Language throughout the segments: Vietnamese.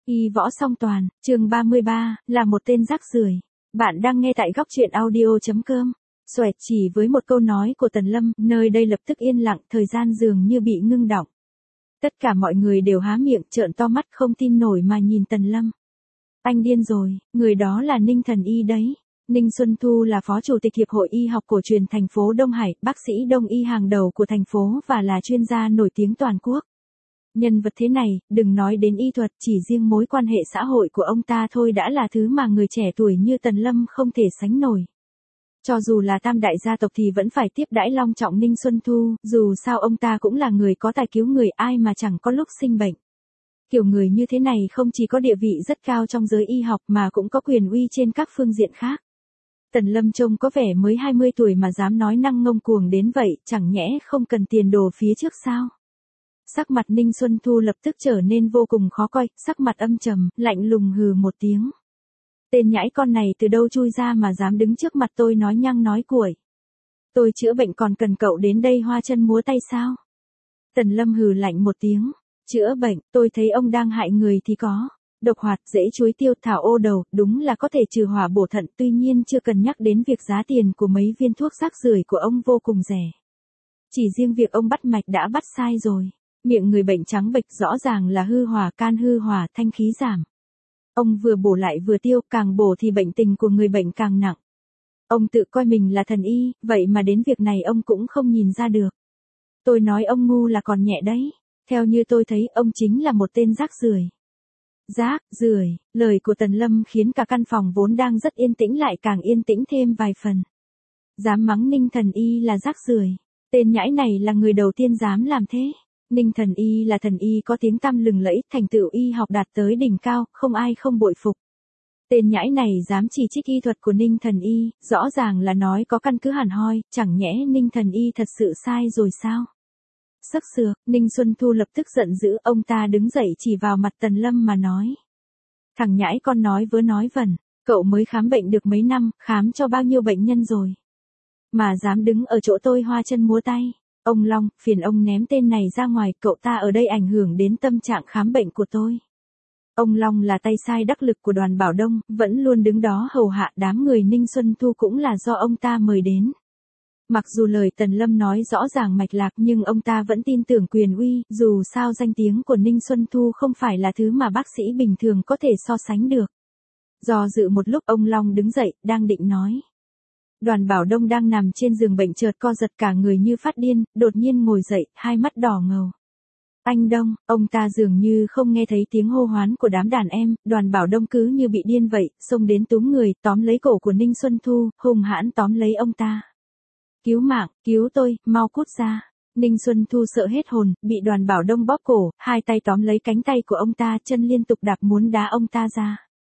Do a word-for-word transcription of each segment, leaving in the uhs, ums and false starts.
Y võ song toàn, chương ba mươi ba, là một tên rác rưởi. Bạn đang nghe tại góc truyện audio.com. Xoẹt chỉ với một câu nói của Tần Lâm, nơi đây lập tức yên lặng, thời gian dường như bị ngưng đọng. Tất cả mọi người đều há miệng trợn to mắt không tin nổi mà nhìn Tần Lâm. Anh điên rồi, người đó là Ninh Thần Y đấy. Ninh Xuân Thu là phó chủ tịch Hiệp hội Y học cổ truyền thành phố Đông Hải, bác sĩ đông y hàng đầu của thành phố và là chuyên gia nổi tiếng toàn quốc. Nhân vật thế này, đừng nói đến y thuật, chỉ riêng mối quan hệ xã hội của ông ta thôi đã là thứ mà người trẻ tuổi như Tần Lâm không thể sánh nổi. Cho dù là tam đại gia tộc thì vẫn phải tiếp đãi long trọng Ninh Xuân Thu, dù sao ông ta cũng là người có tài cứu người, ai mà chẳng có lúc sinh bệnh. Kiểu người như thế này không chỉ có địa vị rất cao trong giới y học mà cũng có quyền uy trên các phương diện khác. Tần Lâm trông có vẻ mới hai mươi tuổi mà dám nói năng ngông cuồng đến vậy, chẳng nhẽ không cần tiền đồ phía trước sao? Sắc mặt Ninh Xuân Thu lập tức trở nên vô cùng khó coi, sắc mặt âm trầm, lạnh lùng hừ một tiếng. Tên nhãi con này từ đâu chui ra mà dám đứng trước mặt tôi nói nhăng nói cuội. Tôi chữa bệnh còn cần cậu đến đây hoa chân múa tay sao? Tần Lâm hừ lạnh một tiếng. Chữa bệnh, tôi thấy ông đang hại người thì có. Độc hoạt, dễ chuối tiêu, thảo ô đầu, đúng là có thể trừ hỏa bổ thận, tuy nhiên chưa cần nhắc đến việc giá tiền của mấy viên thuốc rác rưởi của ông vô cùng rẻ. Chỉ riêng việc ông bắt mạch đã bắt sai rồi. Miệng người bệnh trắng bệch rõ ràng là hư hỏa, can hư hỏa, thanh khí giảm. Ông vừa bổ lại vừa tiêu, càng bổ thì bệnh tình của người bệnh càng nặng. Ông tự coi mình là thần y, vậy mà đến việc này ông cũng không nhìn ra được. Tôi nói ông ngu là còn nhẹ đấy. Theo như tôi thấy, ông chính là một tên rác rưởi. Rác, rưởi, lời của Tần Lâm khiến cả căn phòng vốn đang rất yên tĩnh lại càng yên tĩnh thêm vài phần. Dám mắng Ninh Thần Y là rác rưởi. Tên nhãi này là người đầu tiên dám làm thế. Ninh Thần Y là thần y có tiếng tăm lừng lẫy, thành tựu y học đạt tới đỉnh cao, không ai không bội phục. Tên nhãi này dám chỉ trích y thuật của Ninh Thần Y, rõ ràng là nói có căn cứ hẳn hoi, chẳng nhẽ Ninh Thần Y thật sự sai rồi sao? Sắc sược, Ninh Xuân Thu lập tức giận dữ, ông ta đứng dậy chỉ vào mặt Tần Lâm mà nói. Thằng nhãi con nói vớ nói vẩn, cậu mới khám bệnh được mấy năm, khám cho bao nhiêu bệnh nhân rồi. Mà dám đứng ở chỗ tôi hoa chân múa tay. Ông Long, phiền ông ném tên này ra ngoài, cậu ta ở đây ảnh hưởng đến tâm trạng khám bệnh của tôi. Ông Long là tay sai đắc lực của Đoàn Bảo Đông, vẫn luôn đứng đó hầu hạ đám người Ninh Xuân Thu cũng là do ông ta mời đến. Mặc dù lời Tần Lâm nói rõ ràng mạch lạc nhưng ông ta vẫn tin tưởng quyền uy, dù sao danh tiếng của Ninh Xuân Thu không phải là thứ mà bác sĩ bình thường có thể so sánh được. Do dự một lúc ông Long đứng dậy, đang định nói. Đoàn Bảo Đông đang nằm trên giường bệnh chợt co giật cả người như phát điên, đột nhiên ngồi dậy, hai mắt đỏ ngầu. Anh Đông, ông ta dường như không nghe thấy tiếng hô hoán của đám đàn em, Đoàn Bảo Đông cứ như bị điên vậy, xông đến túm người, tóm lấy cổ của Ninh Xuân Thu, hung hãn tóm lấy ông ta. Cứu mạng, cứu tôi, mau cút ra. Ninh Xuân Thu sợ hết hồn, bị Đoàn Bảo Đông bóp cổ, hai tay tóm lấy cánh tay của ông ta, chân liên tục đạp muốn đá ông ta ra.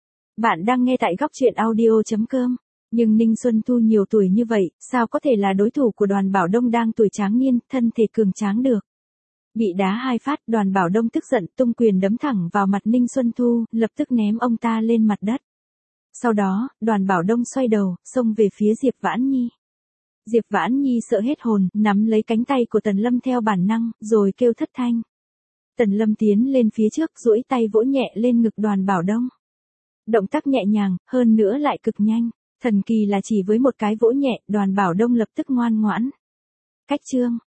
Bạn đang nghe tại góc truyện audio.com. Nhưng Ninh Xuân Thu nhiều tuổi như vậy, sao có thể là đối thủ của Đoàn Bảo Đông đang tuổi tráng niên, thân thể cường tráng được. Bị đá hai phát, Đoàn Bảo Đông tức giận tung quyền đấm thẳng vào mặt Ninh Xuân Thu, lập tức ném ông ta lên mặt đất. Sau đó, Đoàn Bảo Đông xoay đầu, xông về phía Diệp Vãn Nhi. Diệp Vãn Nhi sợ hết hồn, nắm lấy cánh tay của Tần Lâm theo bản năng, rồi kêu thất thanh. Tần Lâm tiến lên phía trước, duỗi tay vỗ nhẹ lên ngực Đoàn Bảo Đông. Động tác nhẹ nhàng, hơn nữa lại cực nhanh. Thần kỳ là chỉ với một cái vỗ nhẹ, Đoàn Bảo Đông lập tức ngoan ngoãn. Cách chương,